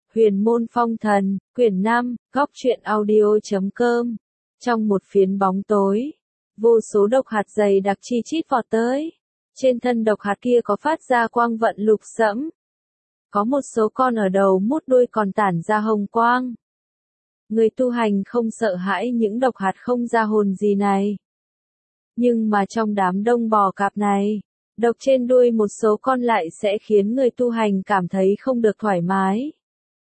Huyền môn phong thần, quyển 5, góc truyện audio.com. Trong một phiến bóng tối, vô số độc hạt dày đặc chi chít vọt tới. Trên thân độc hạt kia có phát ra quang vận lục sẫm. Có một số con ở đầu mút đuôi còn tản ra hồng quang. Người tu hành không sợ hãi những độc hạt không ra hồn gì này. Nhưng mà trong đám đông bò cạp này, độc trên đuôi một số con lại sẽ khiến người tu hành cảm thấy không được thoải mái.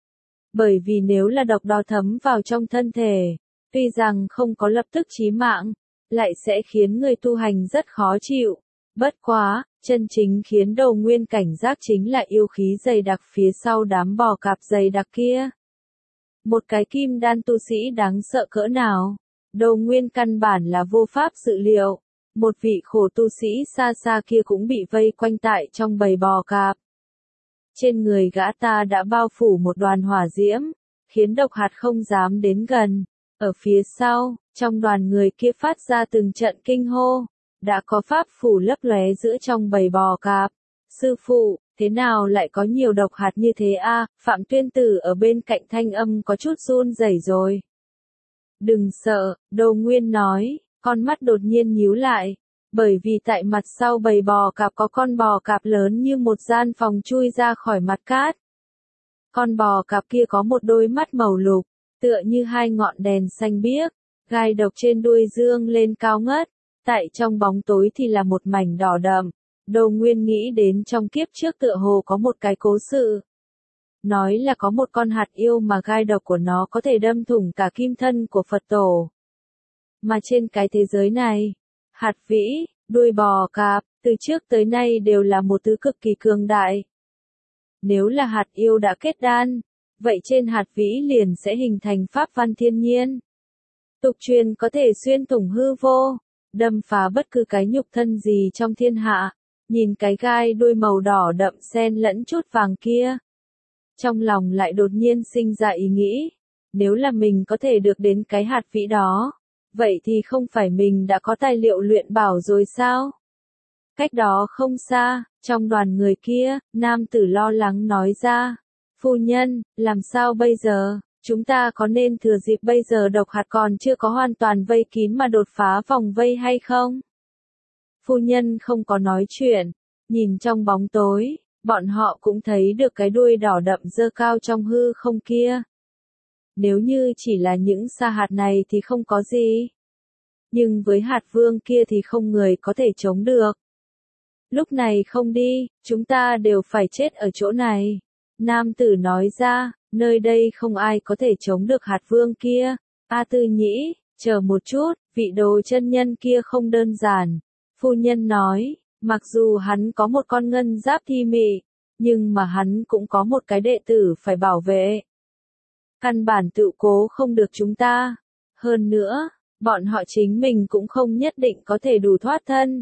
Bởi vì nếu là độc đó thấm vào trong thân thể, tuy rằng không có lập tức chí mạng, lại sẽ khiến người tu hành rất khó chịu. Bất quá, chân chính khiến Đồ Nguyên cảnh giác chính là yêu khí dày đặc phía sau đám bò cạp dày đặc kia. Một cái kim đan tu sĩ đáng sợ cỡ nào, Đồ Nguyên căn bản là vô pháp dự liệu. Một vị khổ tu sĩ xa xa kia cũng bị vây quanh tại trong bầy bò cạp. Trên người gã ta đã bao phủ một đoàn hỏa diễm, khiến độc hạt không dám đến gần. Ở phía sau, trong đoàn người kia phát ra từng trận kinh hô, đã có pháp phủ lấp lóe giữa trong bầy bò cạp. Sư phụ, thế nào lại có nhiều độc hạt như thế a? Phạm Tuyên Tử ở bên cạnh thanh âm có chút run rẩy rồi. Đừng sợ, Đồ Nguyên nói, con mắt đột nhiên nhíu lại. Bởi vì tại mặt sau bầy bò cạp có con bò cạp lớn như một gian phòng chui ra khỏi mặt cát. Con bò cạp kia có một đôi mắt màu lục, tựa như hai ngọn đèn xanh biếc, gai độc trên đuôi dương lên cao ngất, tại trong bóng tối thì là một mảnh đỏ đậm. Đồ Nguyên nghĩ đến trong kiếp trước tựa hồ có một cái cố sự. Nói là có một con hạt yêu mà gai độc của nó có thể đâm thủng cả kim thân của Phật tổ. Mà trên cái thế giới này, hạt vĩ, đuôi bò cạp, từ trước tới nay đều là một thứ cực kỳ cường đại. Nếu là hạt yêu đã kết đan, vậy trên hạt vĩ liền sẽ hình thành pháp văn thiên nhiên. Tục truyền có thể xuyên thủng hư vô, đâm phá bất cứ cái nhục thân gì trong thiên hạ. Nhìn cái gai đuôi màu đỏ đậm xen lẫn chút vàng kia. Trong lòng lại đột nhiên sinh ra ý nghĩ, nếu là mình có thể được đến cái hạt vĩ đó, vậy thì không phải mình đã có tài liệu luyện bảo rồi sao? Cách đó không xa, trong đoàn người kia, nam tử lo lắng nói ra. Phu nhân, làm sao bây giờ? Chúng ta có nên thừa dịp bây giờ độc hạt còn chưa có hoàn toàn vây kín mà đột phá vòng vây hay không? Phu nhân không có nói chuyện, nhìn trong bóng tối, bọn họ cũng thấy được cái đuôi đỏ đậm dơ cao trong hư không kia. Nếu như chỉ là những sa hạt này thì không có gì. Nhưng với hạt vương kia thì không người có thể chống được. Lúc này không đi, chúng ta đều phải chết ở chỗ này. Nam tử nói ra, nơi đây không ai có thể chống được hạt vương kia. A Tư Nhĩ, chờ một chút, vị Đồ chân nhân kia không đơn giản. Phu nhân nói, mặc dù hắn có một con ngân giáp thi mị, nhưng mà hắn cũng có một cái đệ tử phải bảo vệ. Căn bản tự cố không được chúng ta. Hơn nữa, bọn họ chính mình cũng không nhất định có thể đủ thoát thân.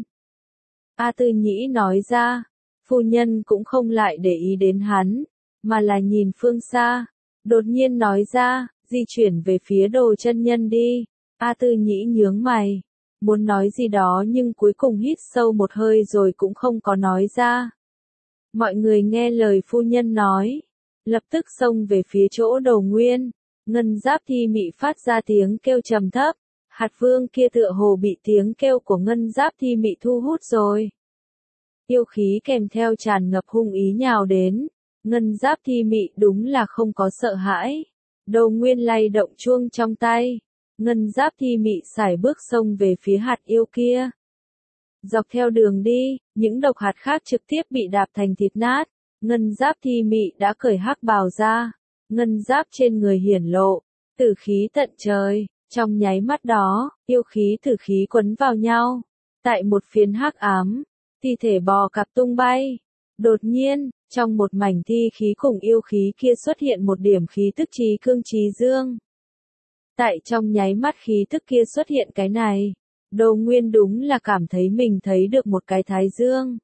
A Tư Nhĩ nói ra, phu nhân cũng không lại để ý đến hắn, mà là nhìn phương xa. Đột nhiên nói ra, di chuyển về phía Đồ chân nhân đi. A Tư Nhĩ nhướng mày, muốn nói gì đó nhưng cuối cùng hít sâu một hơi rồi cũng không có nói ra. Mọi người nghe lời phu nhân nói, lập tức xông về phía chỗ Đồ Nguyên. Ngân giáp thi mị phát ra tiếng kêu trầm thấp. Hạt vương kia tựa hồ bị tiếng kêu của ngân giáp thi mị thu hút rồi. Yêu khí kèm theo tràn ngập hung ý nhào đến. Ngân giáp thi mị đúng là không có sợ hãi. Đồ Nguyên lay động chuông trong tay. Ngân giáp thi mị sải bước xông về phía hạt yêu kia. Dọc theo đường đi, những độc hạt khác trực tiếp bị đạp thành thịt nát. Ngân giáp thi mị đã cởi hắc bào ra. Ngân giáp trên người hiển lộ, tử khí tận trời. Trong nháy mắt đó, yêu khí tử khí quấn vào nhau. Tại một phiến hắc ám, thi thể bò cạp tung bay. Đột nhiên, trong một mảnh thi khí cùng yêu khí kia xuất hiện một điểm khí tức trí cương trí dương. Tại trong nháy mắt khí tức kia xuất hiện cái này, Đồ Nguyên đúng là cảm thấy mình thấy được một cái thái dương.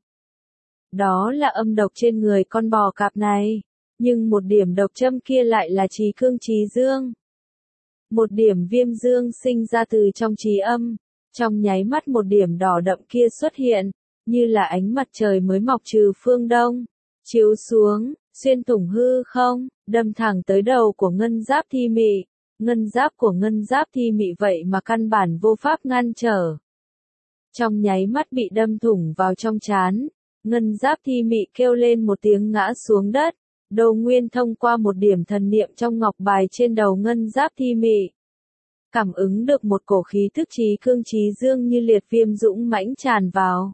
Đó là âm độc trên người con bò cạp này, nhưng một điểm độc châm kia lại là trí cương trí dương. Một điểm viêm dương sinh ra từ trong trí âm, trong nháy mắt một điểm đỏ đậm kia xuất hiện, như là ánh mặt trời mới mọc trừ phương đông, chiếu xuống, xuyên thủng hư không, đâm thẳng tới đầu của ngân giáp thi mị. Ngân giáp của ngân giáp thi mị vậy mà căn bản vô pháp ngăn trở. Trong nháy mắt bị đâm thủng vào trong trán, ngân giáp thi mị kêu lên một tiếng ngã xuống đất. Đồ Nguyên thông qua một điểm thần niệm trong ngọc bài trên đầu ngân giáp thi mị, cảm ứng được một cổ khí tức trí cương trí dương như liệt viêm dũng mãnh tràn vào.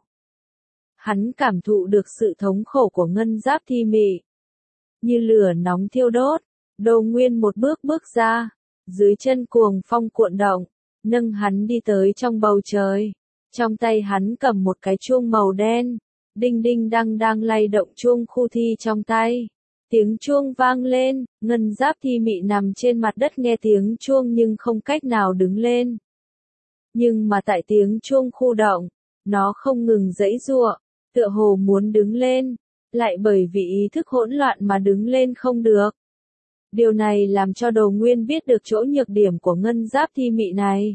Hắn cảm thụ được sự thống khổ của ngân giáp thi mị, như lửa nóng thiêu đốt. Đồ Nguyên một bước bước ra, dưới chân cuồng phong cuộn động, nâng hắn đi tới trong bầu trời. Trong tay hắn cầm một cái chuông màu đen, đinh đinh đang đang lay động chuông khu thi trong tay. Tiếng chuông vang lên, ngân giáp thi mị nằm trên mặt đất nghe tiếng chuông nhưng không cách nào đứng lên. Nhưng mà tại tiếng chuông khu động, nó không ngừng giãy giụa, tựa hồ muốn đứng lên, lại bởi vì ý thức hỗn loạn mà đứng lên không được. Điều này làm cho Đồ Nguyên biết được chỗ nhược điểm của ngân giáp thi mị này.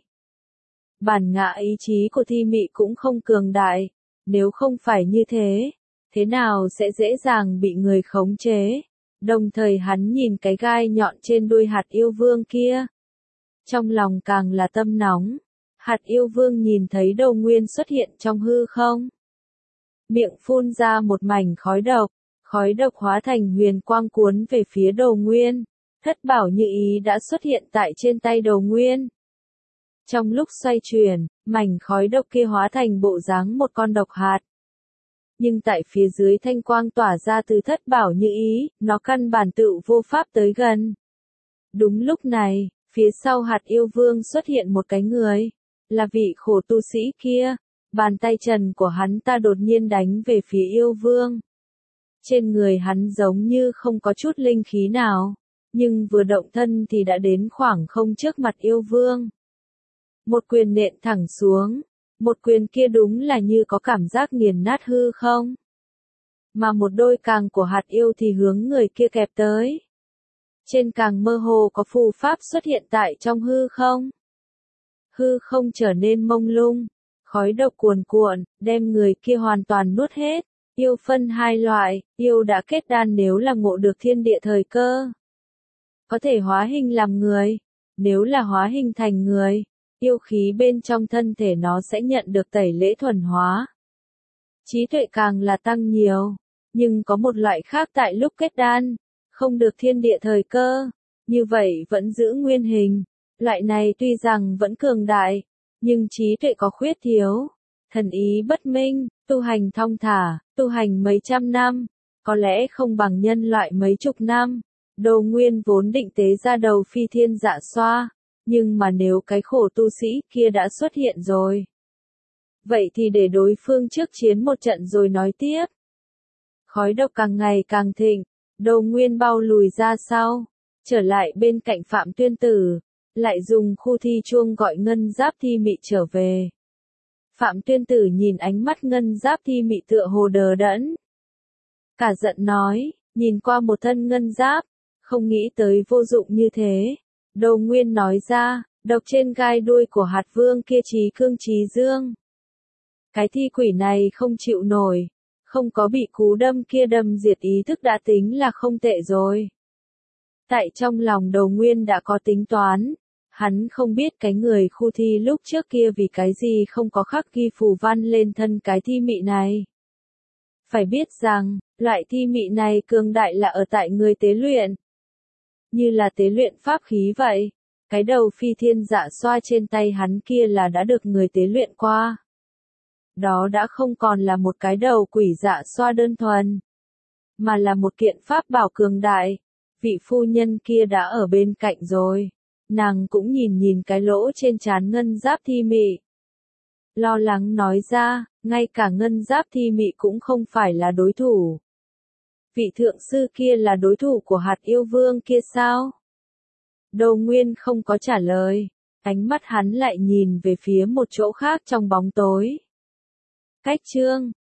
Bản ngã ý chí của thi mị cũng không cường đại, nếu không phải như thế, thế nào sẽ dễ dàng bị người khống chế. Đồng thời hắn nhìn cái gai nhọn trên đuôi hạt yêu vương kia, trong lòng càng là tâm nóng. Hạt yêu vương nhìn thấy Đồ Nguyên xuất hiện trong hư không, miệng phun ra một mảnh khói độc hóa thành huyền quang cuốn về phía Đồ Nguyên. Thất bảo như ý đã xuất hiện tại trên tay Đồ Nguyên. Trong lúc xoay chuyển, mảnh khói độc kia hóa thành bộ dáng một con độc hạt. Nhưng tại phía dưới thanh quang tỏa ra từ thất bảo như ý, nó căn bản tự vô pháp tới gần. Đúng lúc này, phía sau hạt yêu vương xuất hiện một cái người, là vị khổ tu sĩ kia. Bàn tay trần của hắn ta đột nhiên đánh về phía yêu vương. Trên người hắn giống như không có chút linh khí nào, nhưng vừa động thân thì đã đến khoảng không trước mặt yêu vương. Một quyền nện thẳng xuống, một quyền kia đúng là như có cảm giác nghiền nát hư không. Mà một đôi càng của hạt yêu thì hướng người kia kẹp tới. Trên càng mơ hồ có phù pháp xuất hiện tại trong hư không. Hư không trở nên mông lung, khói độc cuồn cuộn, đem người kia hoàn toàn nuốt hết. Yêu phân hai loại, yêu đã kết đan nếu là ngộ được thiên địa thời cơ, có thể hóa hình làm người. Nếu là hóa hình thành người, yêu khí bên trong thân thể nó sẽ nhận được tẩy lễ thuần hóa. Trí tuệ càng là tăng nhiều, nhưng có một loại khác tại lúc kết đan, không được thiên địa thời cơ, như vậy vẫn giữ nguyên hình. Loại này tuy rằng vẫn cường đại, nhưng trí tuệ có khuyết thiếu, thần ý bất minh, tu hành thong thả, tu hành mấy trăm năm, có lẽ không bằng nhân loại mấy chục năm. Đồ Nguyên vốn định tế ra đầu phi thiên dạ xoa, nhưng mà nếu cái khổ tu sĩ kia đã xuất hiện rồi, vậy thì để đối phương trước chiến một trận rồi nói tiếp. Khói độc càng ngày càng thịnh, Đồ Nguyên bao lùi ra sau, trở lại bên cạnh Phạm Tuyên Tử, lại dùng khu thi chuông gọi ngân giáp thi mị trở về. Phạm Tuyên Tử nhìn ánh mắt ngân giáp thi mị tựa hồ đờ đẫn, cả giận nói, nhìn qua một thân ngân giáp, không nghĩ tới vô dụng như thế. Đồ Nguyên nói ra, độc trên gai đuôi của hạt vương kia trí cương trí dương. Cái thi quỷ này không chịu nổi, không có bị cú đâm kia đâm diệt ý thức đã tính là không tệ rồi. Tại trong lòng Đồ Nguyên đã có tính toán, hắn không biết cái người khu thi lúc trước kia vì cái gì không có khắc ghi phù văn lên thân cái thi mị này. Phải biết rằng, loại thi mị này cường đại là ở tại người tế luyện. Như là tế luyện pháp khí vậy, cái đầu phi thiên dạ xoa trên tay hắn kia là đã được người tế luyện qua. Đó đã không còn là một cái đầu quỷ dạ xoa đơn thuần, mà là một kiện pháp bảo cường đại. Vị phu nhân kia đã ở bên cạnh rồi, nàng cũng nhìn nhìn cái lỗ trên trán ngân giáp thi mị, lo lắng nói ra, ngay cả ngân giáp thi mị cũng không phải là đối thủ. Vị thượng sư kia là đối thủ của hạt yêu vương kia sao? Đồ Nguyên không có trả lời, ánh mắt hắn lại nhìn về phía một chỗ khác trong bóng tối. Cách chương